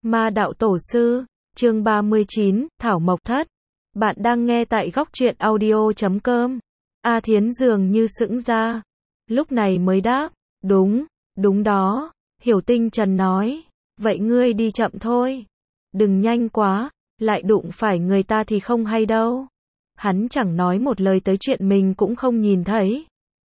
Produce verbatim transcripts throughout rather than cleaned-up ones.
Ma đạo tổ sư, chương ba mươi chín, Thảo Mộc Thất. Bạn đang nghe tại góc truyện audio chấm com. A Thiến dường như sững ra. Lúc này mới đáp, đúng, đúng đó. Hiểu Tinh Trần nói, vậy ngươi đi chậm thôi. Đừng nhanh quá, lại đụng phải người ta thì không hay đâu. Hắn chẳng nói một lời tới chuyện mình cũng không nhìn thấy.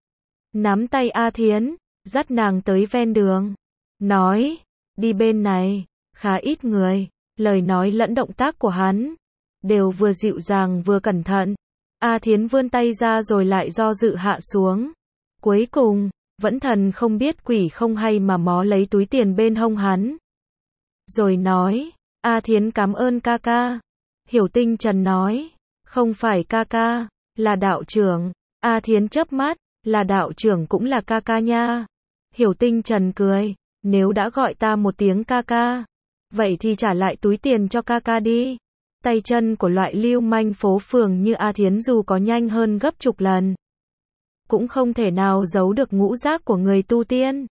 Nắm tay A Thiến, dắt nàng tới ven đường. Nói, đi bên này, khá ít người. Lời nói lẫn động tác của hắn đều vừa dịu dàng vừa cẩn thận. A Thiến vươn tay ra rồi lại do dự hạ xuống. Cuối cùng, vẫn thần không biết quỷ không hay mà mó lấy túi tiền bên hông hắn. Rồi nói, A Thiến cảm ơn ca ca. Hiểu Tinh Trần nói, không phải ca ca, là đạo trưởng. A Thiến chớp mắt, là đạo trưởng cũng là ca ca nha. Hiểu Tinh Trần cười, nếu đã gọi ta một tiếng ca ca, vậy thì trả lại túi tiền cho ca ca đi. Tay chân của loại lưu manh phố phường như A Thiến dù có nhanh hơn gấp chục lần, cũng không thể nào giấu được ngũ giác của người tu tiên.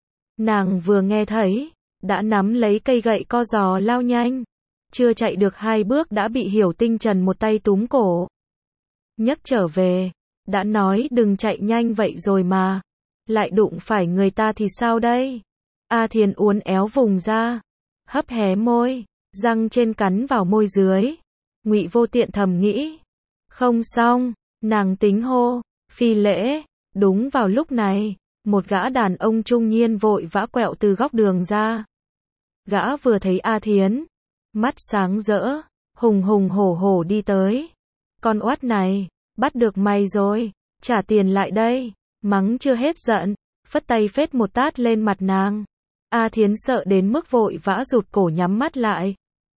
Nàng vừa nghe thấy, đã nắm lấy cây gậy co giò lao nhanh. Chưa chạy được hai bước đã bị Hiểu Tinh Trần một tay túm cổ nhấc trở về. Đã nói đừng chạy nhanh vậy rồi mà, lại đụng phải người ta thì sao đây? A Thiến uốn éo vùng ra, hấp hé môi, răng trên cắn vào môi dưới. Ngụy Vô Tiện thầm nghĩ, không xong, nàng tính hô, phi lễ. Đúng vào lúc này, một gã đàn ông trung niên vội vã quẹo từ góc đường ra. Gã vừa thấy A Thiến, mắt sáng rỡ, hùng hùng hổ hổ đi tới. Con oát này, bắt được mày rồi, trả tiền lại đây. Mắng chưa hết giận, phất tay phết một tát lên mặt nàng. A Thiến sợ đến mức vội vã rụt cổ nhắm mắt lại.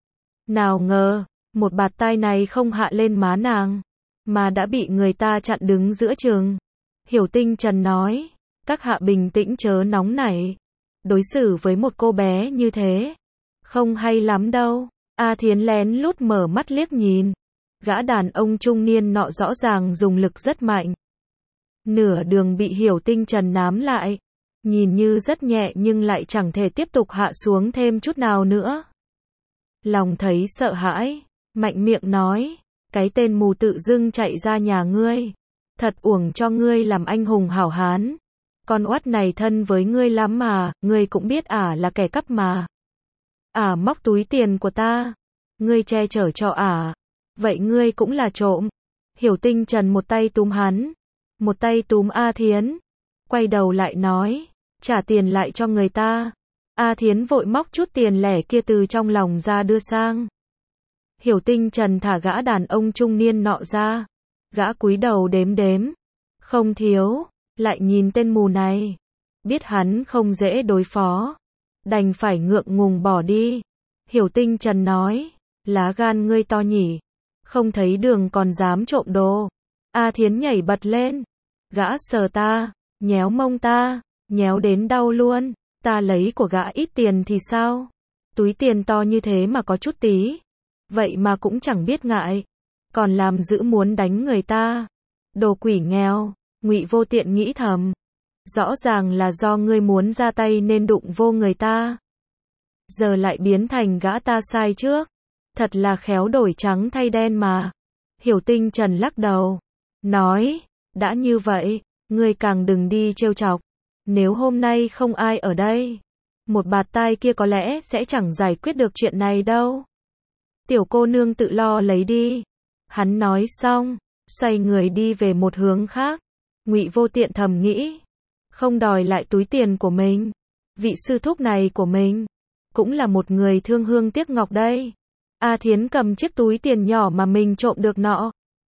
Nào ngờ, một bạt tai này không hạ lên má nàng, mà đã bị người ta chặn đứng giữa chừng. Hiểu Tinh Trần nói, các hạ bình tĩnh chớ nóng nảy. Đối xử với một cô bé như thế, không hay lắm đâu. A Thiến lén lút mở mắt liếc nhìn. Gã đàn ông trung niên nọ rõ ràng dùng lực rất mạnh. Nửa đường bị Hiểu Tinh Trần nắm lại. Nhìn như rất nhẹ nhưng lại chẳng thể tiếp tục hạ xuống thêm chút nào nữa. Lòng thấy sợ hãi, mạnh miệng nói, cái tên mù tự dưng chạy ra nhà ngươi. Thật uổng cho ngươi làm anh hùng hảo hán. Con oát này thân với ngươi lắm mà, ngươi cũng biết ả là kẻ cắp mà. Ả móc túi tiền của ta, ngươi che chở cho ả, vậy ngươi cũng là trộm. Hiểu Tinh Trần một tay túm hắn, một tay túm A Thiến, quay đầu lại nói, trả tiền lại cho người ta. A Thiến vội móc chút tiền lẻ kia từ trong lòng ra đưa sang. Hiểu Tinh Trần thả gã đàn ông trung niên nọ ra. Gã cúi đầu đếm đếm, không thiếu. Lại nhìn tên mù này, biết hắn không dễ đối phó, đành phải ngượng ngùng bỏ đi. Hiểu Tinh Trần nói, lá gan ngươi to nhỉ, không thấy đường còn dám trộm đồ. A Thiến nhảy bật lên, gã sờ ta, nhéo mông ta, nhéo đến đau luôn. Ta lấy của gã ít tiền thì sao? Túi tiền to như thế mà có chút tí, vậy mà cũng chẳng biết ngại, còn làm dữ muốn đánh người ta. Đồ quỷ nghèo. Ngụy Vô Tiện nghĩ thầm, rõ ràng là do ngươi muốn ra tay nên đụng vô người ta, giờ lại biến thành gã ta sai trước, thật là khéo đổi trắng thay đen mà. Hiểu Tinh Trần lắc đầu, nói, đã như vậy, ngươi càng đừng đi trêu chọc. Nếu hôm nay không ai ở đây, một bạt tai kia có lẽ sẽ chẳng giải quyết được chuyện này đâu. Tiểu cô nương tự lo lấy đi. Hắn nói xong, xoay người đi về một hướng khác. Ngụy Vô Tiện thầm nghĩ, không đòi lại túi tiền của mình. Vị sư thúc này của mình, cũng là một người thương hương tiếc ngọc đây. A Thiến cầm chiếc túi tiền nhỏ mà mình trộm được nọ,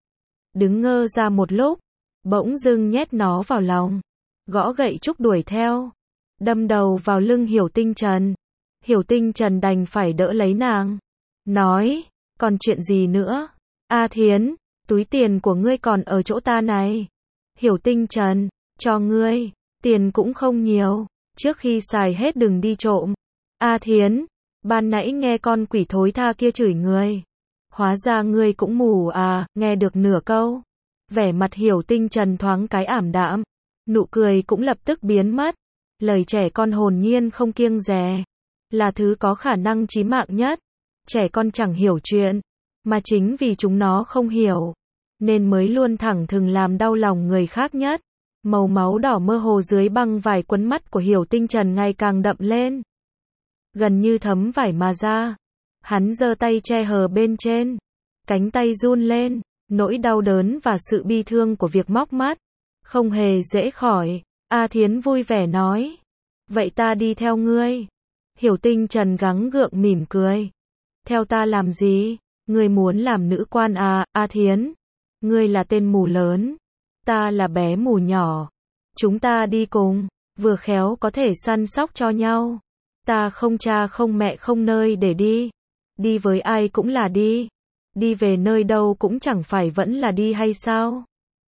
đứng ngơ ra một lúc, bỗng dưng nhét nó vào lòng, gõ gậy trúc đuổi theo, đâm đầu vào lưng Hiểu Tinh Trần. Hiểu Tinh Trần đành phải đỡ lấy nàng, nói, còn chuyện gì nữa? A Thiến, túi tiền của ngươi còn ở chỗ ta này. Hiểu Tinh Trần, cho ngươi, tiền cũng không nhiều, trước khi xài hết đừng đi trộm. A Thiến, ban nãy nghe con quỷ thối tha kia chửi người, hóa ra ngươi cũng mù à? Nghe được nửa câu, vẻ mặt Hiểu Tinh Trần thoáng cái ảm đạm, nụ cười cũng lập tức biến mất. Lời trẻ con hồn nhiên không kiêng dè. là thứ có khả năng chí mạng nhất. Trẻ con chẳng hiểu chuyện, mà chính vì chúng nó không hiểu, nên mới luôn thẳng thừng làm đau lòng người khác nhất. Màu máu đỏ mơ hồ dưới băng vải quấn mắt của Hiểu Tinh Trần ngày càng đậm lên, gần như thấm vải mà ra. Hắn giơ tay che hờ bên trên, cánh tay run lên, nỗi đau đớn và sự bi thương của việc móc mắt không hề dễ khỏi. A Thiến vui vẻ nói, vậy ta đi theo ngươi. Hiểu Tinh Trần gắng gượng mỉm cười, theo ta làm gì? Ngươi muốn làm nữ quan à? A Thiến, ngươi là tên mù lớn, ta là bé mù nhỏ, chúng ta đi cùng, vừa khéo có thể săn sóc cho nhau. Ta không cha không mẹ không nơi để đi, đi với ai cũng là đi, đi về nơi đâu cũng chẳng phải vẫn là đi hay sao?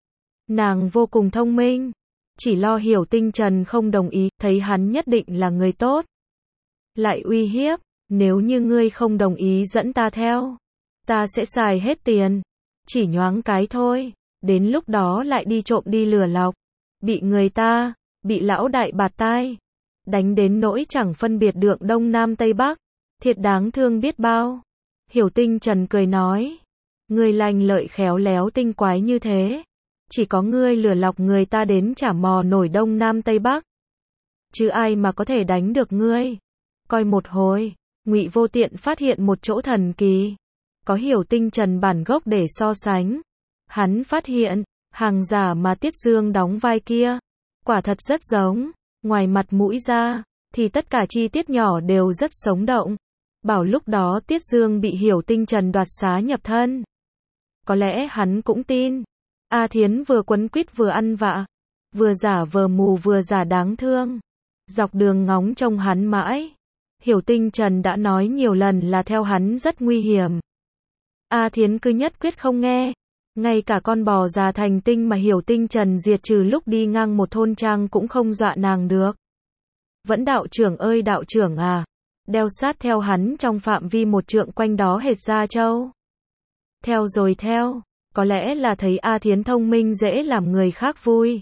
Nàng vô cùng thông minh, chỉ lo Hiểu Tinh Trần không đồng ý, thấy hắn nhất định là người tốt, lại uy hiếp, nếu như ngươi không đồng ý dẫn ta theo, ta sẽ xài hết tiền, chỉ nhoáng cái thôi, đến lúc đó lại đi trộm đi lừa lọc, bị người ta, bị lão đại bạt tai, đánh đến nỗi chẳng phân biệt được đông nam tây bắc, thiệt đáng thương biết bao. Hiểu Tinh Trần cười nói, ngươi lanh lợi khéo léo tinh quái như thế, chỉ có ngươi lừa lọc người ta đến chả mò nổi đông nam tây bắc, chứ ai mà có thể đánh được ngươi. Coi một hồi, Ngụy Vô Tiện phát hiện một chỗ thần kỳ, có Hiểu Tinh Trần bản gốc để so sánh. Hắn phát hiện, hàng giả mà Tiết Dương đóng vai kia, quả thật rất giống, ngoài mặt mũi ra, thì tất cả chi tiết nhỏ đều rất sống động. Bảo lúc đó Tiết Dương bị Hiểu Tinh Trần đoạt xá nhập thân, có lẽ hắn cũng tin. A Thiến vừa quấn quýt vừa ăn vạ, vừa giả vờ mù vừa giả đáng thương, dọc đường ngóng trông hắn mãi. Hiểu Tinh Trần đã nói nhiều lần là theo hắn rất nguy hiểm. A Thiến cứ nhất quyết không nghe, ngay cả con bò già thành tinh mà Hiểu Tinh Trần diệt trừ lúc đi ngang một thôn trang cũng không dọa nàng được. Vẫn đạo trưởng ơi đạo trưởng à, đeo sát theo hắn trong phạm vi một trượng quanh đó hệt Gia Châu. Theo rồi theo, có lẽ là thấy A Thiến thông minh dễ làm người khác vui.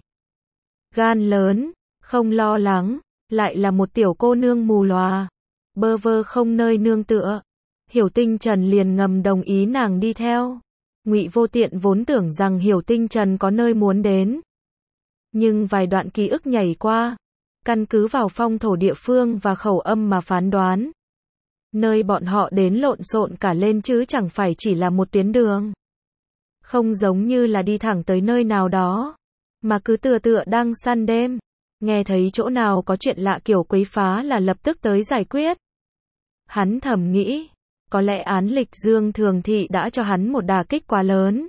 Gan lớn, không lo lắng, lại là một tiểu cô nương mù lòa, bơ vơ không nơi nương tựa. Hiểu Tinh Trần liền ngầm đồng ý nàng đi theo. Ngụy Vô Tiện vốn tưởng rằng Hiểu Tinh Trần có nơi muốn đến, nhưng vài đoạn ký ức nhảy qua, căn cứ vào phong thổ địa phương và khẩu âm mà phán đoán, nơi bọn họ đến lộn xộn cả lên chứ chẳng phải chỉ là một tuyến đường. Không giống như là đi thẳng tới nơi nào đó, mà cứ tựa tựa đang săn đêm, nghe thấy chỗ nào có chuyện lạ kiểu quấy phá là lập tức tới giải quyết. Hắn thầm nghĩ, có lẽ án lịch Dương Thường Thị đã cho hắn một đả kích quá lớn.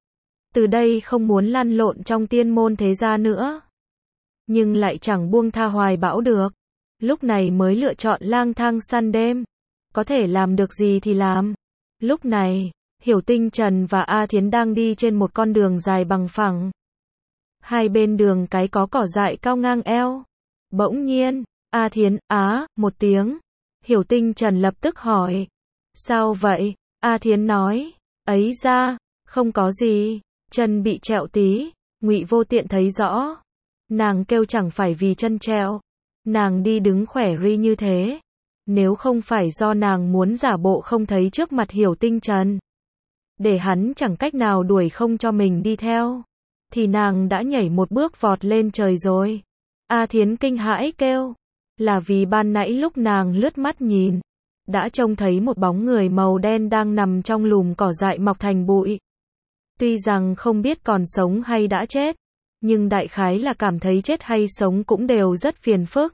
Từ đây không muốn lăn lộn trong tiên môn thế gia nữa. Nhưng lại chẳng buông tha hoài bão được. Lúc này mới lựa chọn lang thang săn đêm. Có thể làm được gì thì làm. Lúc này, Hiểu Tinh Trần và A Thiến đang đi trên một con đường dài bằng phẳng. Hai bên đường cái có cỏ dại cao ngang eo. Bỗng nhiên, A Thiến, á, một tiếng. Hiểu Tinh Trần lập tức hỏi. Sao vậy? A Thiến nói, ấy ra, không có gì, chân bị trẹo tí. Ngụy Vô Tiện thấy rõ. Nàng kêu chẳng phải vì chân trẹo. Nàng đi đứng khỏe ri như thế. Nếu không phải do nàng muốn giả bộ không thấy trước mặt Hiểu Tinh Trần, để hắn chẳng cách nào đuổi không cho mình đi theo, thì nàng đã nhảy một bước vọt lên trời rồi. A Thiến kinh hãi kêu, là vì ban nãy lúc nàng lướt mắt nhìn, đã trông thấy một bóng người màu đen đang nằm trong lùm cỏ dại mọc thành bụi. Tuy rằng không biết còn sống hay đã chết, nhưng đại khái là cảm thấy chết hay sống cũng đều rất phiền phức.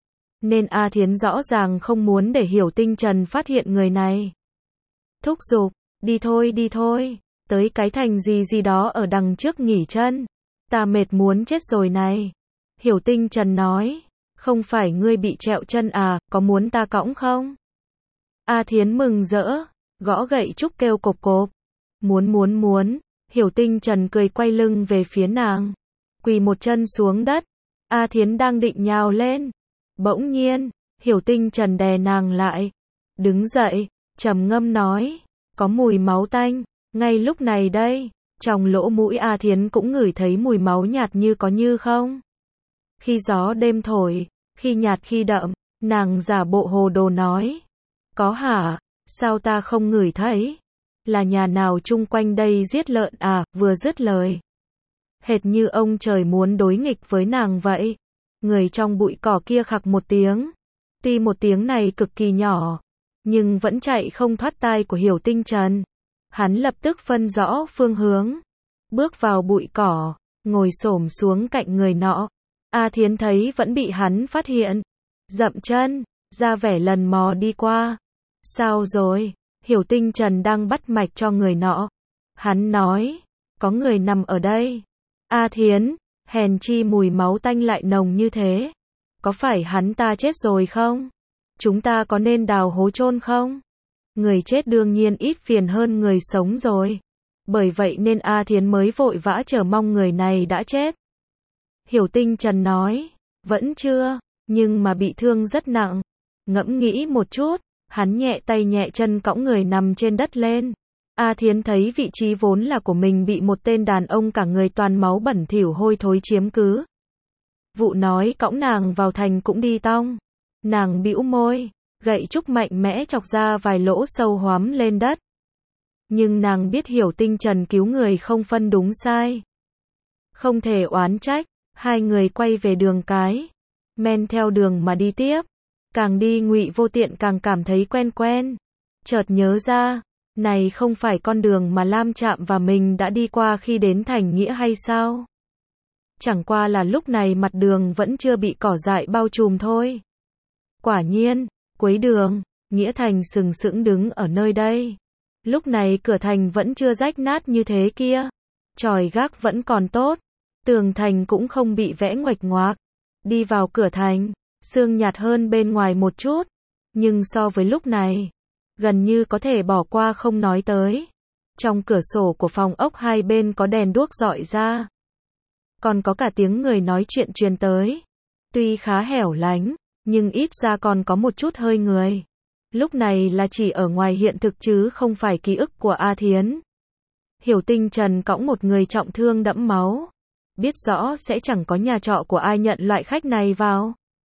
Nên A Thiến rõ ràng không muốn để Hiểu Tinh Trần phát hiện người này. Thúc giục, đi thôi đi thôi, tới cái thành gì gì đó ở đằng trước nghỉ chân. Ta mệt muốn chết rồi này. Hiểu Tinh Trần nói, không phải ngươi bị trẹo chân à, có muốn ta cõng không? A Thiến mừng rỡ, gõ gậy trúc kêu cộp cộp. Muốn muốn muốn, Hiểu Tinh Trần cười quay lưng về phía nàng, quỳ một chân xuống đất. A Thiến đang định nhào lên. Bỗng nhiên, Hiểu Tinh Trần đè nàng lại. Đứng dậy, trầm ngâm nói, có mùi máu tanh. Ngay lúc này đây, trong lỗ mũi A Thiến cũng ngửi thấy mùi máu nhạt như có như không. Khi gió đêm thổi, khi nhạt khi đậm, Nàng giả bộ hồ đồ nói. Có hả? Sao ta không ngửi thấy? Là nhà nào chung quanh đây giết lợn à? Vừa dứt lời, hệt như ông trời muốn đối nghịch với nàng vậy. Người trong bụi cỏ kia khặc một tiếng. Tuy một tiếng này cực kỳ nhỏ, nhưng vẫn chạy không thoát tai của Hiểu Tinh Trần. Hắn lập tức phân rõ phương hướng, bước vào bụi cỏ, ngồi xổm xuống cạnh người nọ. A Thiến thấy vẫn bị hắn phát hiện, dậm chân, ra vẻ lần mò đi qua. Sao rồi? Hiểu Tinh Trần đang bắt mạch cho người nọ. Hắn nói, có người nằm ở đây. A Thiến, hèn chi mùi máu tanh lại nồng như thế. Có phải hắn ta chết rồi không? Chúng ta có nên đào hố chôn không? Người chết đương nhiên ít phiền hơn người sống rồi. Bởi vậy nên A Thiến mới vội vã chờ mong người này đã chết. Hiểu Tinh Trần nói, vẫn chưa, nhưng mà bị thương rất nặng. Ngẫm nghĩ một chút, hắn nhẹ tay nhẹ chân cõng người nằm trên đất lên. A Thiến thấy vị trí vốn là của mình bị một tên đàn ông cả người toàn máu bẩn thỉu hôi thối chiếm cứ. Vụ nói cõng nàng vào thành cũng đi tong. Nàng bĩu môi, gậy trúc mạnh mẽ chọc ra vài lỗ sâu hoắm lên đất. Nhưng nàng biết Hiểu Tinh Trần cứu người không phân đúng sai. Không thể oán trách, hai người quay về đường cái. Men theo đường mà đi tiếp. Càng đi Ngụy Vô Tiện càng cảm thấy quen quen. Chợt nhớ ra, này không phải con đường mà Lam Trạm và mình đã đi qua khi đến Thành Nghĩa hay sao? Chẳng qua là lúc này mặt đường vẫn chưa bị cỏ dại bao trùm thôi. Quả nhiên, cuối đường, Nghĩa Thành sừng sững đứng ở nơi đây. Lúc này cửa thành vẫn chưa rách nát như thế kia. Chòi gác vẫn còn tốt. Tường thành cũng không bị vẽ nguệch ngoạc. Đi vào cửa thành, sương nhạt hơn bên ngoài một chút. Nhưng so với lúc này, gần như có thể bỏ qua không nói tới. Trong cửa sổ của phòng ốc hai bên có đèn đuốc rọi ra. Còn có cả tiếng người nói chuyện truyền tới. Tuy khá hẻo lánh, nhưng ít ra còn có một chút hơi người. Lúc này là chỉ ở ngoài hiện thực chứ không phải ký ức của A Thiến. Hiểu Tinh Trần cõng một người trọng thương đẫm máu. Biết rõ sẽ chẳng có nhà trọ của ai nhận loại khách này vào.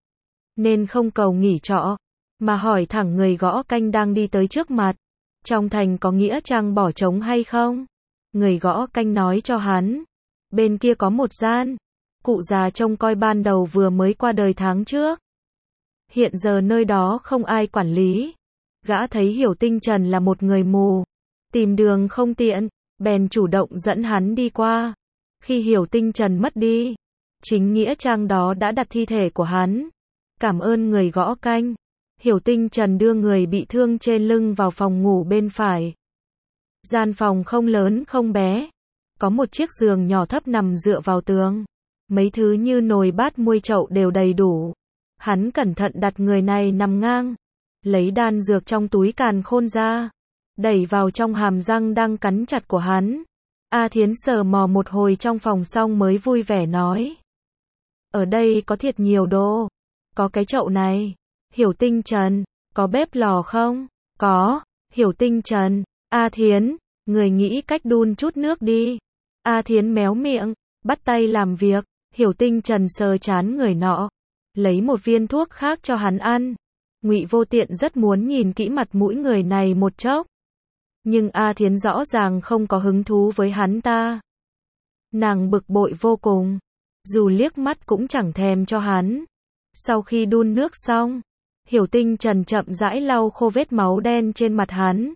Nên không cầu nghỉ trọ, mà hỏi thẳng người gõ canh đang đi tới trước mặt. Trong thành có nghĩa trang bỏ trống hay không? Người gõ canh nói cho hắn. Bên kia có một gian. Cụ già trông coi ban đầu vừa mới qua đời tháng trước. Hiện giờ nơi đó không ai quản lý. Gã thấy Hiểu Tinh Trần là một người mù. Tìm đường không tiện, bèn chủ động dẫn hắn đi qua. Khi Hiểu Tinh Trần mất đi, chính nghĩa trang đó đã đặt thi thể của hắn. Cảm ơn người gõ canh. Hiểu Tinh Trần đưa người bị thương trên lưng vào phòng ngủ bên phải. Gian phòng không lớn không bé. Có một chiếc giường nhỏ thấp nằm dựa vào tường. Mấy thứ như nồi bát muôi chậu đều đầy đủ. Hắn cẩn thận đặt người này nằm ngang. Lấy đan dược trong túi càn khôn ra. Đẩy vào trong hàm răng đang cắn chặt của hắn. A Thiến sờ mò một hồi trong phòng xong mới vui vẻ nói. Ở đây có thiệt nhiều đồ. Có cái chậu này. Hiểu Tinh Trần, có bếp lò không? Có. Hiểu Tinh Trần, A Thiến, người nghĩ cách đun chút nước đi. A Thiến méo miệng, bắt tay làm việc. Hiểu Tinh Trần sờ chán người nọ, lấy một viên thuốc khác cho hắn ăn. Ngụy Vô Tiện rất muốn nhìn kỹ mặt mũi người này một chốc. Nhưng A Thiến rõ ràng không có hứng thú với hắn ta. Nàng bực bội vô cùng. Dù liếc mắt cũng chẳng thèm cho hắn. Sau khi đun nước xong, Hiểu Tinh Trần chậm rãi lau khô vết máu đen trên mặt hắn.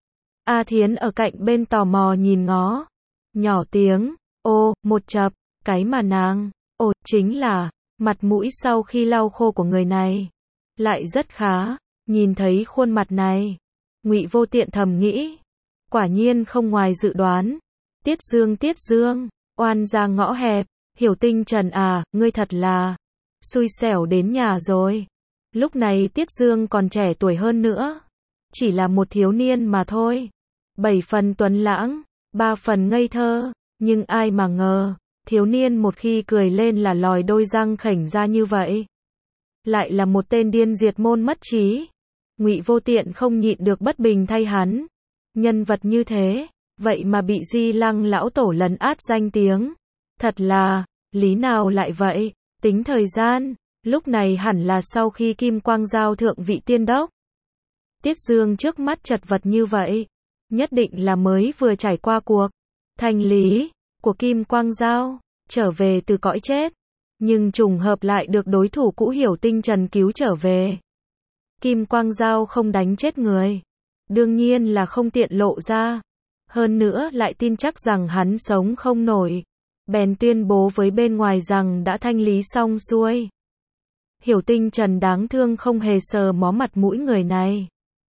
A Thiến ở cạnh bên tò mò nhìn ngó. Nhỏ tiếng, ô, một chập, cái mà nàng, ồ, chính là, mặt mũi sau khi lau khô của người này. Lại rất khá, nhìn thấy khuôn mặt này. Ngụy Vô Tiện thầm nghĩ. Quả nhiên không ngoài dự đoán. Tiết Dương Tiết Dương, oan ra ngõ hẹp. Hiểu Tinh Trần à, ngươi thật là xui xẻo đến nhà rồi. Lúc này Tiết Dương còn trẻ tuổi hơn nữa. Chỉ là một thiếu niên mà thôi. Bảy phần tuấn lãng, ba phần ngây thơ. Nhưng ai mà ngờ, thiếu niên một khi cười lên là lòi đôi răng khểnh ra như vậy. Lại là một tên điên diệt môn mất trí. Ngụy Vô Tiện không nhịn được bất bình thay hắn. Nhân vật như thế, vậy mà bị Di Lăng lão tổ lấn át danh tiếng. Thật là, lý nào lại vậy? Tính thời gian, Lúc này hẳn là sau khi Kim Quang giao thượng vị tiên đốc. Tiết Dương trước mắt chật vật như vậy, nhất định là mới vừa trải qua cuộc thanh lý của Kim Quang giao, trở về từ cõi chết, nhưng trùng hợp lại được đối thủ cũ Hiểu Tinh Trần cứu trở về. Kim Quang giao không đánh chết người, đương nhiên là không tiện lộ ra, hơn nữa lại tin chắc rằng hắn sống không nổi, bèn tuyên bố với bên ngoài rằng đã thanh lý xong xuôi. Hiểu Tinh Trần đáng thương không hề sờ mó mặt mũi người này.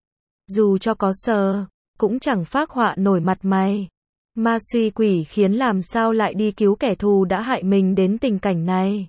Dù cho có sờ, cũng chẳng phác họa nổi mặt mày. Ma suy quỷ khiến làm sao lại đi cứu kẻ thù đã hại mình đến tình cảnh này.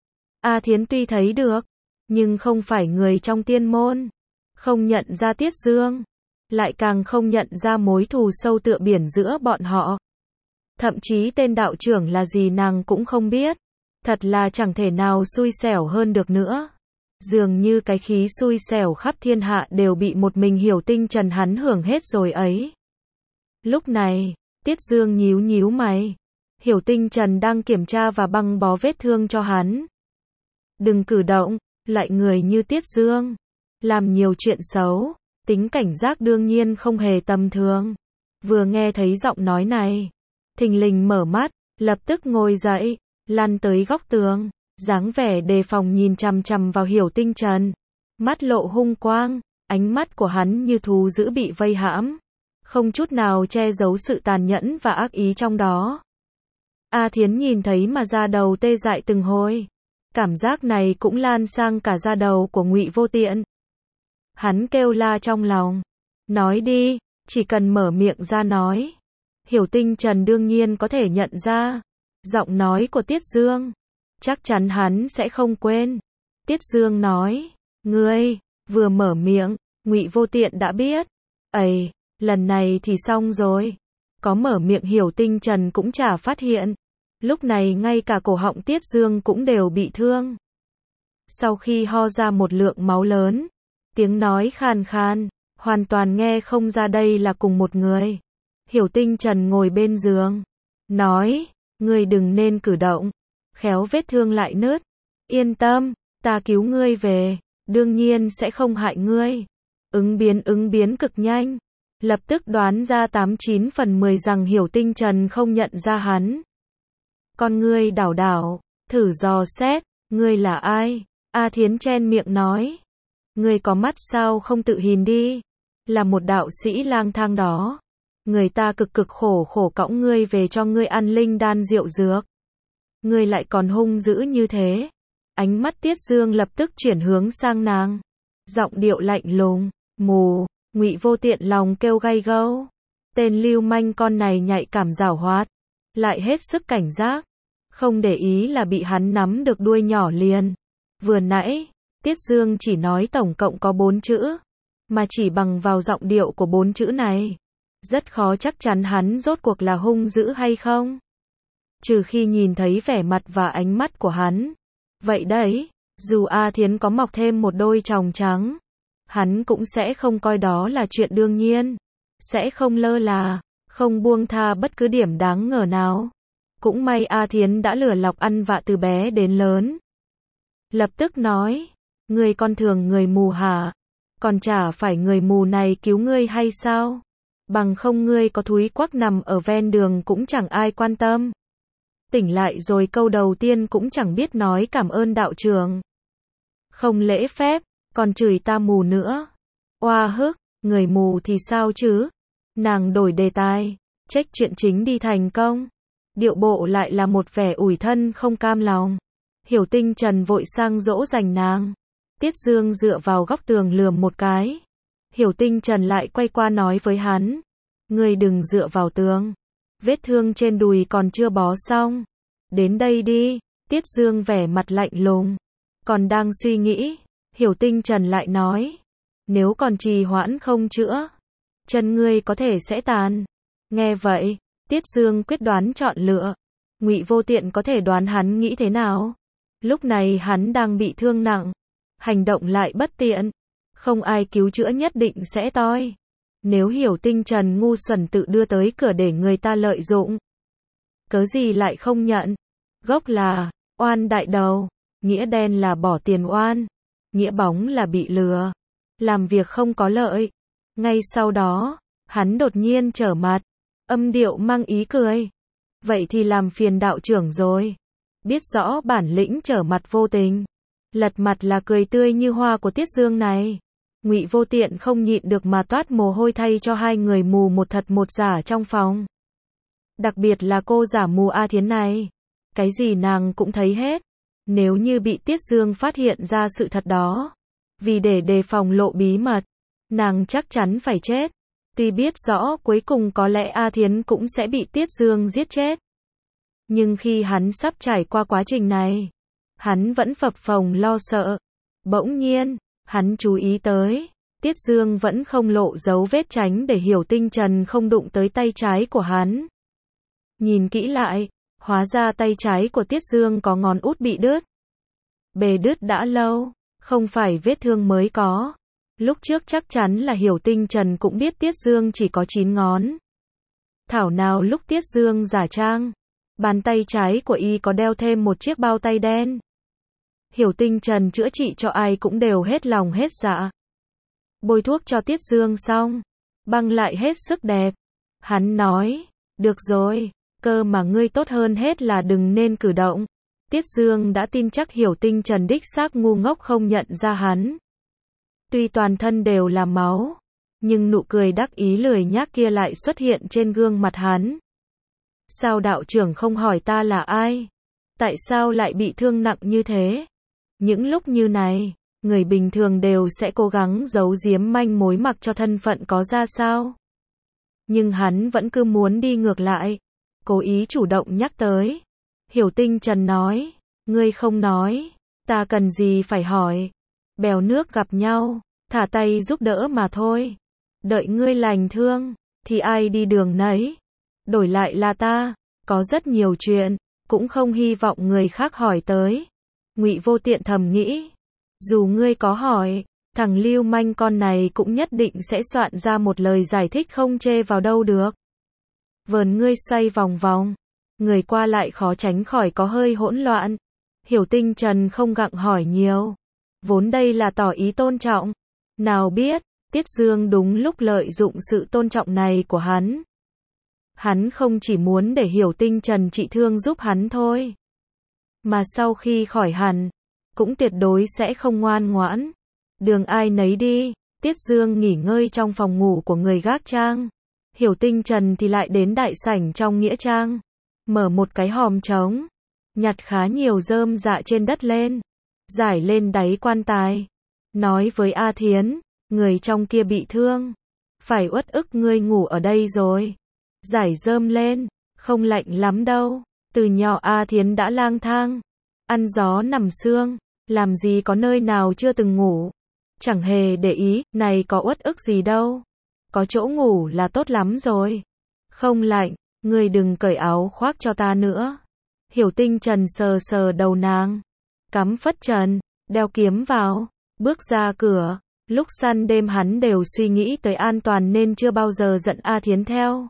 A Thiến tuy thấy được, nhưng không phải người trong tiên môn, không nhận ra Tiết Dương, lại càng không nhận ra mối thù sâu tựa biển giữa bọn họ. Thậm chí tên đạo trưởng là gì nàng cũng không biết. Thật là chẳng thể nào xui xẻo hơn được nữa. Dường như cái khí xui xẻo khắp thiên hạ đều bị một mình Hiểu Tinh Trần hắn hưởng hết rồi ấy. Lúc này, Tiết Dương nhíu nhíu mày. Hiểu Tinh Trần đang kiểm tra và băng bó vết thương cho hắn. Đừng cử động, loại người như Tiết Dương, làm nhiều chuyện xấu, tính cảnh giác đương nhiên không hề tầm thường. Vừa nghe thấy giọng nói này, thình lình mở mắt, lập tức ngồi dậy, lăn tới góc tường, dáng vẻ đề phòng nhìn chằm chằm vào Hiểu Tinh Trần. Mắt lộ hung quang, ánh mắt của hắn như thú dữ bị vây hãm, không chút nào che giấu sự tàn nhẫn và ác ý trong đó. A Thiến nhìn thấy mà da đầu tê dại từng hồi. Cảm giác này cũng lan sang cả da đầu của Ngụy Vô Tiện. Hắn kêu la trong lòng, nói đi, chỉ cần mở miệng ra nói. Hiểu Tinh Trần đương nhiên có thể nhận ra giọng nói của Tiết Dương, chắc chắn hắn sẽ không quên. Tiết Dương nói, ngươi, vừa mở miệng, Ngụy Vô Tiện đã biết. Ây, lần này thì xong rồi. Có mở miệng Hiểu Tinh Trần cũng chả phát hiện. Lúc này ngay cả cổ họng Tiết Dương cũng đều bị thương. Sau khi ho ra một lượng máu lớn, tiếng nói khàn khan, hoàn toàn nghe không ra đây là cùng một người. Hiểu Tinh Trần ngồi bên giường, nói, ngươi đừng nên cử động, khéo vết thương lại nứt. Yên tâm, ta cứu ngươi về, đương nhiên sẽ không hại ngươi. Ứng biến ứng biến cực nhanh, lập tức đoán ra tám chín phần mười rằng Hiểu Tinh Trần không nhận ra hắn. Con ngươi đảo đảo, thử dò xét, ngươi là ai? A Thiến chen miệng nói, ngươi có mắt sao không tự nhìn đi, là một đạo sĩ lang thang đó. Người ta cực cực khổ khổ cõng ngươi về cho ngươi ăn linh đan rượu dược. Ngươi lại còn hung dữ như thế. Ánh mắt Tiết Dương lập tức chuyển hướng sang nàng. Giọng điệu lạnh lùng, mù, Ngụy Vô Tiện lòng kêu gay gâu. Tên lưu manh con này nhạy cảm giảo hoạt, lại hết sức cảnh giác. Không để ý là bị hắn nắm được đuôi nhỏ liền. Vừa nãy, Tiết Dương chỉ nói tổng cộng có bốn chữ. Mà chỉ bằng vào giọng điệu của bốn chữ này, rất khó chắc chắn hắn rốt cuộc là hung dữ hay không. Trừ khi nhìn thấy vẻ mặt và ánh mắt của hắn. Vậy đấy, dù A Thiến có mọc thêm một đôi tròng trắng, hắn cũng sẽ không coi đó là chuyện đương nhiên. Sẽ không lơ là, không buông tha bất cứ điểm đáng ngờ nào. Cũng may A Thiến đã lừa lọc ăn vạ từ bé đến lớn. Lập tức nói, ngươi con thường người mù hả? Còn chả phải người mù này cứu ngươi hay sao? Bằng không ngươi có thúi quắc nằm ở ven đường cũng chẳng ai quan tâm. Tỉnh lại rồi câu đầu tiên cũng chẳng biết nói cảm ơn đạo trưởng. Không lễ phép, còn chửi ta mù nữa. Oa hức, người mù thì sao chứ? Nàng đổi đề tài, trách chuyện chính đi thành công. Điệu bộ lại là một vẻ ủi thân không cam lòng. Hiểu Tinh Trần vội sang dỗ dành nàng. Tiết Dương dựa vào góc tường lườm một cái. Hiểu Tinh Trần lại quay qua nói với hắn. Ngươi đừng dựa vào tường. Vết thương trên đùi còn chưa bó xong. Đến đây đi. Tiết Dương vẻ mặt lạnh lùng. Còn đang suy nghĩ. Hiểu Tinh Trần lại nói. Nếu còn trì hoãn không chữa, chân ngươi có thể sẽ tàn. Nghe vậy, Tiết Dương quyết đoán chọn lựa. Ngụy Vô Tiện có thể đoán hắn nghĩ thế nào. Lúc này hắn đang bị thương nặng. Hành động lại bất tiện. Không ai cứu chữa nhất định sẽ toi. Nếu Hiểu Tinh Trần ngu xuẩn tự đưa tới cửa để người ta lợi dụng, cớ gì lại không nhận. Gốc là oan đại đầu. Nghĩa đen là bỏ tiền oan, nghĩa bóng là bị lừa, làm việc không có lợi. Ngay sau đó, hắn đột nhiên trở mặt, âm điệu mang ý cười. Vậy thì làm phiền đạo trưởng rồi. Biết rõ bản lĩnh trở mặt vô tình, lật mặt là cười tươi như hoa của Tiết Dương này. Ngụy Vô Tiện không nhịn được mà toát mồ hôi thay cho hai người mù một thật một giả trong phòng. Đặc biệt là cô giả mù A Thiến này. Cái gì nàng cũng thấy hết. Nếu như bị Tiết Dương phát hiện ra sự thật đó, vì để đề phòng lộ bí mật, nàng chắc chắn phải chết. Tuy biết rõ cuối cùng có lẽ A Thiến cũng sẽ bị Tiết Dương giết chết. Nhưng khi hắn sắp trải qua quá trình này, hắn vẫn phập phồng lo sợ. Bỗng nhiên, hắn chú ý tới, Tiết Dương vẫn không lộ dấu vết tránh để Hiểu Tinh Trần không đụng tới tay trái của hắn. Nhìn kỹ lại, hóa ra tay trái của Tiết Dương có ngón út bị đứt. Bề đứt đã lâu, không phải vết thương mới có. Lúc trước chắc chắn là Hiểu Tinh Trần cũng biết Tiết Dương chỉ có chín ngón. Thảo nào lúc Tiết Dương giả trang, bàn tay trái của y có đeo thêm một chiếc bao tay đen. Hiểu Tinh Trần chữa trị cho ai cũng đều hết lòng hết dạ. Bôi thuốc cho Tiết Dương xong, băng lại hết sức đẹp. Hắn nói, được rồi, cơ mà ngươi tốt hơn hết là đừng nên cử động. Tiết Dương đã tin chắc Hiểu Tinh Trần đích xác ngu ngốc không nhận ra hắn. Tuy toàn thân đều là máu, nhưng nụ cười đắc ý lười nhác kia lại xuất hiện trên gương mặt hắn. Sao đạo trưởng không hỏi ta là ai? Tại sao lại bị thương nặng như thế? Những lúc như này, người bình thường đều sẽ cố gắng giấu giếm manh mối mặc cho thân phận có ra sao. Nhưng hắn vẫn cứ muốn đi ngược lại, cố ý chủ động nhắc tới. Hiểu Tinh Trần nói, ngươi không nói, ta cần gì phải hỏi. Bèo nước gặp nhau, thả tay giúp đỡ mà thôi. Đợi ngươi lành thương, thì ai đi đường nấy. Đổi lại là ta, có rất nhiều chuyện, cũng không hy vọng người khác hỏi tới. Ngụy Vô Tiện thầm nghĩ, dù ngươi có hỏi, thằng lưu manh con này cũng nhất định sẽ soạn ra một lời giải thích không chê vào đâu được. Vờn ngươi xoay vòng vòng, người qua lại khó tránh khỏi có hơi hỗn loạn. Hiểu Tinh Trần không gặng hỏi nhiều, vốn đây là tỏ ý tôn trọng. Nào biết, Tiết Dương đúng lúc lợi dụng sự tôn trọng này của hắn. Hắn không chỉ muốn để Hiểu Tinh Trần trị thương giúp hắn thôi, mà sau khi khỏi hẳn, cũng tuyệt đối sẽ không ngoan ngoãn. Đường ai nấy đi, Tiết Dương nghỉ ngơi trong phòng ngủ của người gác trang. Hiểu Tinh Trần thì lại đến đại sảnh trong nghĩa trang, mở một cái hòm trống, nhặt khá nhiều rơm rạ trên đất lên, giải lên đáy quan tài, nói với A Thiến, người trong kia bị thương, phải uất ức ngươi ngủ ở đây rồi. Giải rơm lên, không lạnh lắm đâu, từ nhỏ A Thiến đã lang thang, ăn gió nằm sương, làm gì có nơi nào chưa từng ngủ. Chẳng hề để ý, này có uất ức gì đâu. Có chỗ ngủ là tốt lắm rồi. Không lạnh, ngươi đừng cởi áo khoác cho ta nữa. Hiểu Tinh Trần sờ sờ đầu nàng, cắm phất trần, đeo kiếm vào, bước ra cửa. Lúc săn đêm hắn đều suy nghĩ tới an toàn nên chưa bao giờ dẫn A Thiến theo.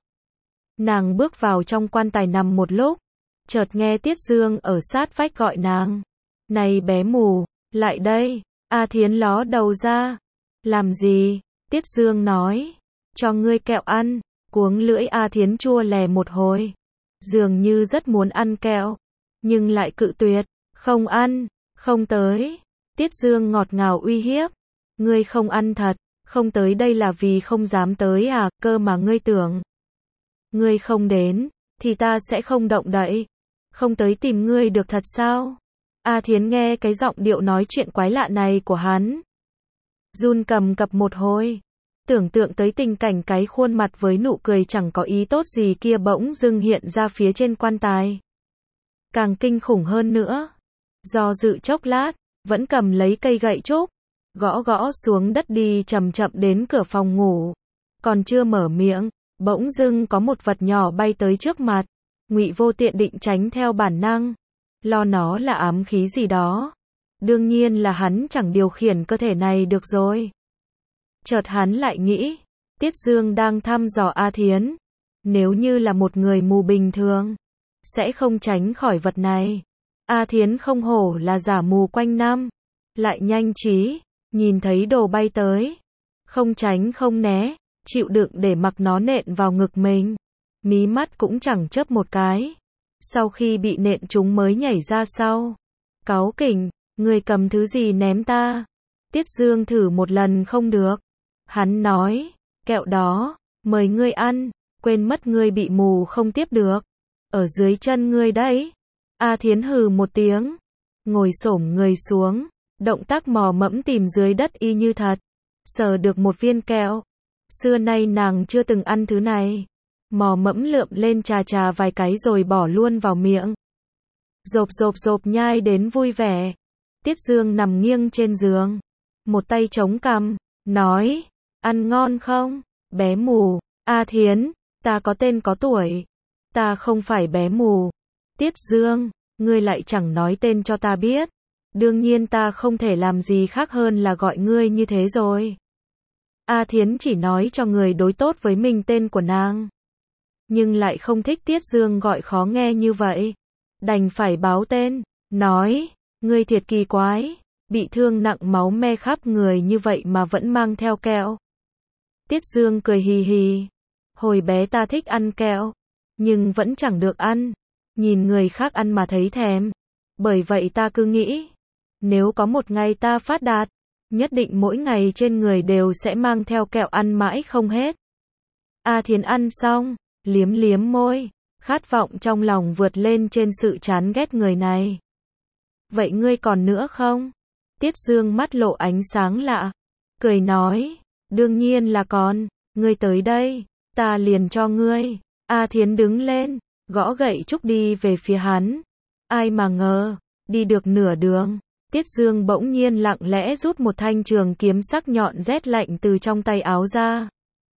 Nàng bước vào trong quan tài nằm một lúc, chợt nghe Tiết Dương ở sát vách gọi nàng. Này bé mù, lại đây. A Thiến ló đầu ra. Làm gì? Tiết Dương nói. Cho ngươi kẹo ăn. Cuống lưỡi A Thiến chua lè một hồi. Dường như rất muốn ăn kẹo, nhưng lại cự tuyệt. Không ăn, không tới. Tiết Dương ngọt ngào uy hiếp. Ngươi không ăn thật, không tới đây là vì không dám tới à, cơ mà ngươi tưởng. Ngươi không đến, thì ta sẽ không động đậy. Không tới tìm ngươi được thật sao? A Thiến nghe cái giọng điệu nói chuyện quái lạ này của hắn, run cầm cập một hồi. Tưởng tượng tới tình cảnh cái khuôn mặt với nụ cười chẳng có ý tốt gì kia bỗng dưng hiện ra phía trên quan tài. Càng kinh khủng hơn nữa. Do dự chốc lát, vẫn cầm lấy cây gậy trúc, gõ gõ xuống đất đi chậm chậm đến cửa phòng ngủ. Còn chưa mở miệng, bỗng dưng có một vật nhỏ bay tới trước mặt. Ngụy Vô Tiện định tránh theo bản năng, lo nó là ám khí gì đó. Đương nhiên là hắn chẳng điều khiển cơ thể này được rồi. Chợt hắn lại nghĩ, Tiết Dương đang thăm dò A Thiến. Nếu như là một người mù bình thường, sẽ không tránh khỏi vật này. A Thiến không hổ là giả mù quanh năm, lại nhanh trí, nhìn thấy đồ bay tới, không tránh không né, chịu đựng để mặc nó nện vào ngực mình, mí mắt cũng chẳng chớp một cái. Sau khi bị nện chúng mới nhảy ra sau, cáu kỉnh, người cầm thứ gì ném ta? Tiết Dương thử một lần không được, hắn nói, kẹo đó, mời ngươi ăn, quên mất ngươi bị mù không tiếp được, ở dưới chân ngươi đấy. A Thiến hừ một tiếng, ngồi xổm người xuống, động tác mò mẫm tìm dưới đất y như thật, sờ được một viên kẹo. Xưa nay nàng chưa từng ăn thứ này, mò mẫm lượm lên chà chà vài cái rồi bỏ luôn vào miệng. Rộp rộp rộp nhai đến vui vẻ. Tiết Dương nằm nghiêng trên giường, một tay chống cằm, nói, ăn ngon không, bé mù? A Thiến, ta có tên có tuổi, ta không phải bé mù. Tiết Dương, ngươi lại chẳng nói tên cho ta biết, đương nhiên ta không thể làm gì khác hơn là gọi ngươi như thế rồi. A Thiến chỉ nói cho người đối tốt với mình tên của nàng, nhưng lại không thích Tiết Dương gọi khó nghe như vậy, đành phải báo tên, nói, ngươi thiệt kỳ quái, bị thương nặng máu me khắp người như vậy mà vẫn mang theo kẹo. Tiết Dương cười hì hì, hồi bé ta thích ăn kẹo, nhưng vẫn chẳng được ăn, nhìn người khác ăn mà thấy thèm, bởi vậy ta cứ nghĩ, nếu có một ngày ta phát đạt, nhất định mỗi ngày trên người đều sẽ mang theo kẹo ăn mãi không hết. A Thiến ăn xong, liếm liếm môi, khát vọng trong lòng vượt lên trên sự chán ghét người này. Vậy ngươi còn nữa không? Tiết Dương mắt lộ ánh sáng lạ, cười nói, đương nhiên là còn, ngươi tới đây, ta liền cho ngươi. A Thiến đứng lên, gõ gậy trúc đi về phía hắn. Ai mà ngờ, đi được nửa đường, Tiết Dương bỗng nhiên lặng lẽ rút một thanh trường kiếm sắc nhọn rét lạnh từ trong tay áo ra.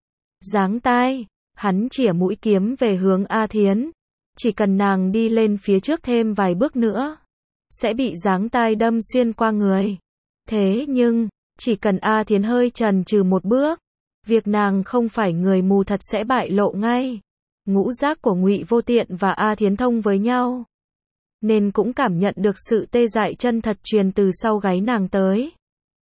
Giáng tai, hắn chĩa mũi kiếm về hướng A Thiến. Chỉ cần nàng đi lên phía trước thêm vài bước nữa, sẽ bị giáng tai đâm xuyên qua người. Thế nhưng, chỉ cần A Thiến hơi chần chừ một bước, việc nàng không phải người mù thật sẽ bại lộ ngay. Ngũ giác của Ngụy Vô Tiện và A Thiến thông với nhau, nên cũng cảm nhận được sự tê dại chân thật truyền từ sau gáy nàng tới.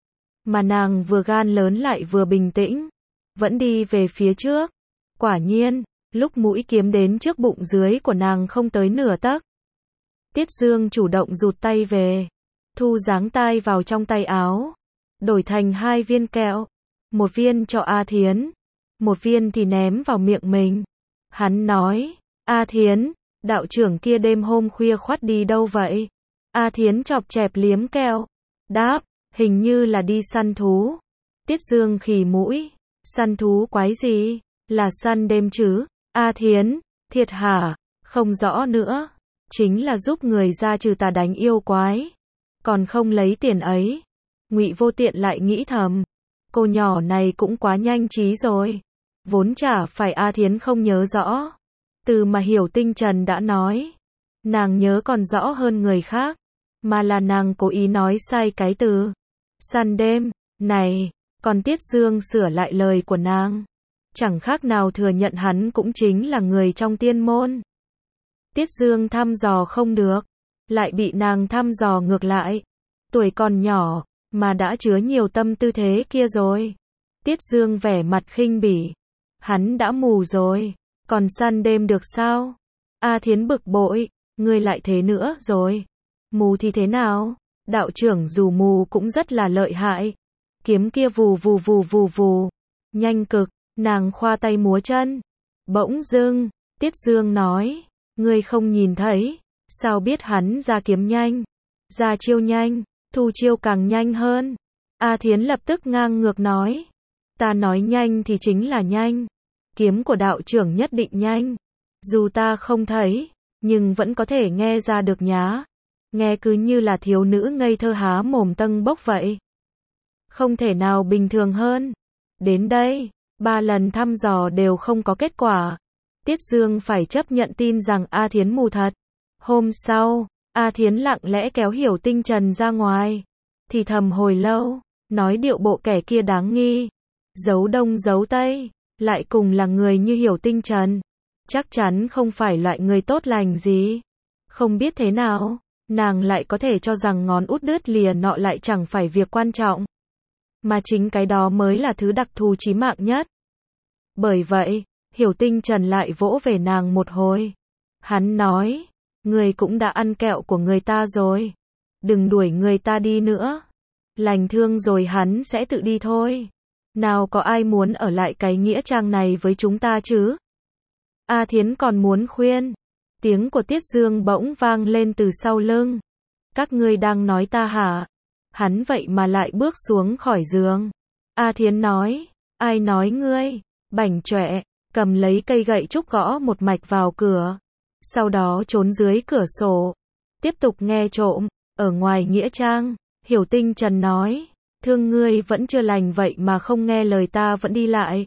Mà nàng vừa gan lớn lại vừa bình tĩnh, vẫn đi về phía trước. Quả nhiên, lúc mũi kiếm đến trước bụng dưới của nàng không tới nửa tấc, Tiết Dương chủ động rụt tay về, thu giáng tai vào trong tay áo, đổi thành hai viên kẹo, một viên cho A Thiến, một viên thì ném vào miệng mình. Hắn nói, A Thiến, đạo trưởng kia đêm hôm khuya khoắt đi đâu vậy? A Thiến chọc chẹp liếm kẹo, đáp, hình như là đi săn thú. Tiết Dương khì mũi, săn thú quái gì? Là săn đêm chứ? A Thiến, thiệt hả? Không rõ nữa, chính là giúp người ra trừ tà đánh yêu quái, còn không lấy tiền ấy. Ngụy Vô Tiện lại nghĩ thầm, cô nhỏ này cũng quá nhanh trí rồi, vốn chả phải A Thiến không nhớ rõ, từ mà Hiểu Tinh Trần đã nói, nàng nhớ còn rõ hơn người khác, mà là nàng cố ý nói sai cái từ săn đêm này. Còn Tiết Dương sửa lại lời của nàng, chẳng khác nào thừa nhận hắn cũng chính là người trong tiên môn. Tiết Dương thăm dò không được, lại bị nàng thăm dò ngược lại. Tuổi còn nhỏ, mà đã chứa nhiều tâm tư thế kia rồi. Tiết Dương vẻ mặt khinh bỉ. Hắn đã mù rồi, còn săn đêm được sao? A Thiến bực bội, ngươi lại thế nữa rồi. Mù thì thế nào? Đạo trưởng dù mù cũng rất là lợi hại. Kiếm kia vù vù vù vù vù, nhanh cực, nàng khoa tay múa chân. Bỗng dưng, Tiết Dương nói, ngươi không nhìn thấy, sao biết hắn ra kiếm nhanh, ra chiêu nhanh, thu chiêu càng nhanh hơn. A Thiến lập tức ngang ngược nói, ta nói nhanh thì chính là nhanh, kiếm của đạo trưởng nhất định nhanh, dù ta không thấy, nhưng vẫn có thể nghe ra được nhá. Nghe cứ như là thiếu nữ ngây thơ há mồm tâng bốc vậy. Không thể nào bình thường hơn. Đến đây, ba lần thăm dò đều không có kết quả. Tiết Dương phải chấp nhận tin rằng A Thiến mù thật. Hôm sau, A Thiến lặng lẽ kéo Hiểu Tinh Trần ra ngoài, thì thầm hồi lâu, nói điệu bộ kẻ kia đáng nghi, giấu đông giấu tây, lại cùng là người như Hiểu Tinh Trần, chắc chắn không phải loại người tốt lành gì. Không biết thế nào, nàng lại có thể cho rằng ngón út đứt lìa nọ lại chẳng phải việc quan trọng. Mà chính cái đó mới là thứ đặc thù chí mạng nhất. Bởi vậy, Hiểu Tinh Trần lại vỗ về nàng một hồi. Hắn nói, người cũng đã ăn kẹo của người ta rồi. Đừng đuổi người ta đi nữa. Lành thương rồi hắn sẽ tự đi thôi. Nào có ai muốn ở lại cái nghĩa trang này với chúng ta chứ? A Thiến còn muốn khuyên. Tiếng của Tiết Dương bỗng vang lên từ sau lưng. Các ngươi đang nói ta hả? Hắn vậy mà lại bước xuống khỏi giường. A Thiến nói, ai nói ngươi? Bảnh chọe, cầm lấy cây gậy trúc gõ một mạch vào cửa. Sau đó trốn dưới cửa sổ. Tiếp tục nghe trộm. Ở ngoài nghĩa trang, Hiểu Tinh Trần nói, thương ngươi vẫn chưa lành vậy mà không nghe lời ta vẫn đi lại.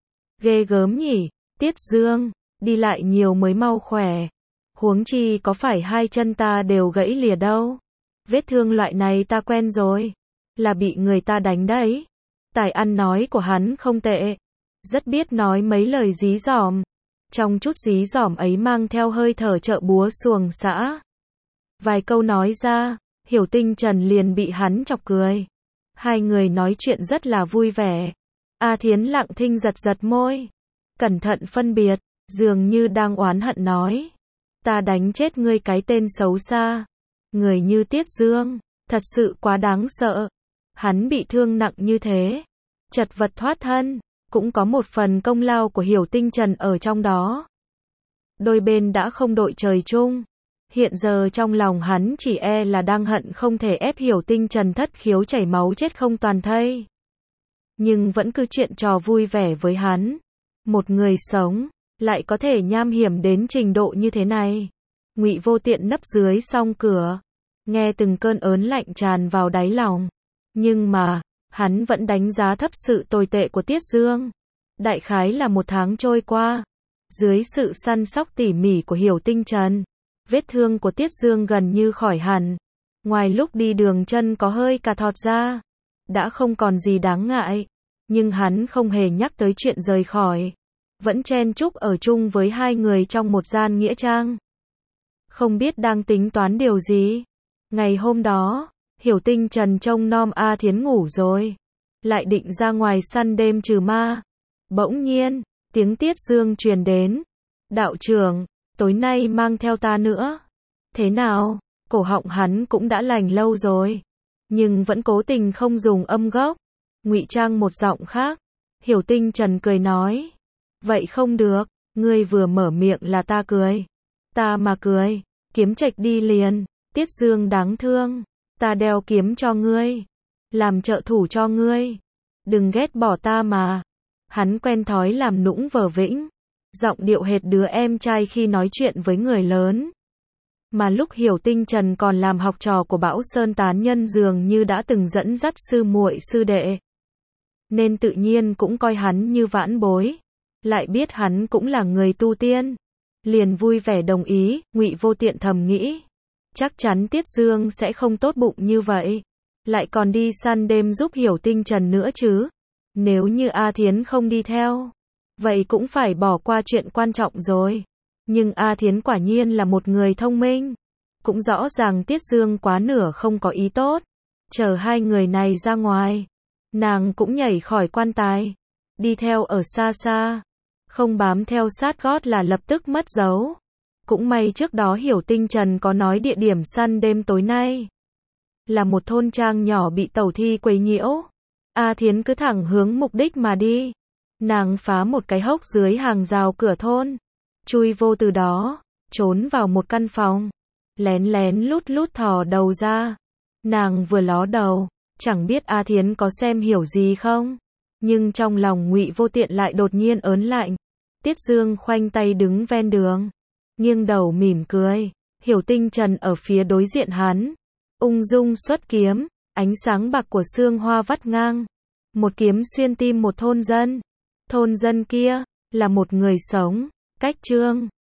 Ghê gớm nhỉ, Tiết Dương, đi lại nhiều mới mau khỏe. Huống chi có phải hai chân ta đều gãy lìa đâu. Vết thương loại này ta quen rồi. Là bị người ta đánh đấy. Tài ăn nói của hắn không tệ. Rất biết nói mấy lời dí dỏm. Trong chút dí dỏm ấy mang theo hơi thở chợ búa xuồng xã. Vài câu nói ra, Hiểu Tinh Trần liền bị hắn chọc cười. Hai người nói chuyện rất là vui vẻ. A Thiến lặng thinh giật giật môi. Cẩn thận phân biệt, dường như đang oán hận nói. Ta đánh chết ngươi cái tên xấu xa. Người như Tiết Dương, thật sự quá đáng sợ. Hắn bị thương nặng như thế. Chật vật thoát thân, cũng có một phần công lao của Hiểu Tinh Trần ở trong đó. Đôi bên đã không đội trời chung. Hiện giờ trong lòng hắn chỉ e là đang hận không thể ép Hiểu Tinh Trần thất khiếu chảy máu chết không toàn thây. Nhưng vẫn cứ chuyện trò vui vẻ với hắn. Một người sống, lại có thể nham hiểm đến trình độ như thế này. Ngụy Vô Tiện nấp dưới song cửa, nghe từng cơn ớn lạnh tràn vào đáy lòng. Nhưng mà, hắn vẫn đánh giá thấp sự tồi tệ của Tiết Dương. Đại khái là một tháng trôi qua, dưới sự săn sóc tỉ mỉ của Hiểu Tinh Trần, vết thương của Tiết Dương gần như khỏi hẳn. Ngoài lúc đi đường chân có hơi cà thọt ra, đã không còn gì đáng ngại. Nhưng hắn không hề nhắc tới chuyện rời khỏi. Vẫn chen chúc ở chung với hai người trong một gian nghĩa trang. Không biết đang tính toán điều gì. Ngày hôm đó, Hiểu Tinh Trần trông nom A Thiến ngủ rồi. Lại định ra ngoài săn đêm trừ ma. Bỗng nhiên, tiếng Tiết Dương truyền đến. Đạo trưởng, tối nay mang theo ta nữa. Thế nào? Cổ họng hắn cũng đã lành lâu rồi. Nhưng vẫn cố tình không dùng âm gốc. Ngụy trang một giọng khác. Hiểu Tinh Trần cười nói. Vậy không được, ngươi vừa mở miệng là ta cười. Ta mà cười, kiếm trạch đi liền. Tiết Dương đáng thương. Ta đeo kiếm cho ngươi. Làm trợ thủ cho ngươi. Đừng ghét bỏ ta mà. Hắn quen thói làm nũng vờ vĩnh. Giọng điệu hệt đứa em trai khi nói chuyện với người lớn. Mà lúc Hiểu Tinh Trần còn làm học trò của Bão Sơn tán nhân dường như đã từng dẫn dắt sư muội sư đệ. Nên tự nhiên cũng coi hắn như vãn bối. Lại biết hắn cũng là người tu tiên. Liền vui vẻ đồng ý, Ngụy Vô Tiện thầm nghĩ. Chắc chắn Tiết Dương sẽ không tốt bụng như vậy. Lại còn đi săn đêm giúp Hiểu Tinh Trần nữa chứ. Nếu như A Thiến không đi theo, vậy cũng phải bỏ qua chuyện quan trọng rồi. Nhưng A Thiến quả nhiên là một người thông minh. Cũng rõ ràng Tiết Dương quá nửa không có ý tốt. Chờ hai người này ra ngoài, nàng cũng nhảy khỏi quan tài. Đi theo ở xa xa. Không bám theo sát gót là lập tức mất dấu. Cũng may trước đó Hiểu Tinh Trần có nói địa điểm săn đêm tối nay là một thôn trang nhỏ bị tẩu thi quấy nhiễu. A Thiến cứ thẳng hướng mục đích mà đi. Nàng phá một cái hốc dưới hàng rào cửa thôn. Chui vô từ đó, trốn vào một căn phòng. Lén lén lút lút thò đầu ra. Nàng vừa ló đầu, chẳng biết A Thiến có xem hiểu gì không. Nhưng trong lòng Ngụy Vô Tiện lại đột nhiên ớn lạnh. Tiết Dương khoanh tay đứng ven đường. Nghiêng đầu mỉm cười. Hiểu Tinh Trần ở phía đối diện hắn. Ung dung xuất kiếm. Ánh sáng bạc của sương hoa vắt ngang. Một kiếm xuyên tim một thôn dân. Thôn dân kia, là một người sống. Cách Trương.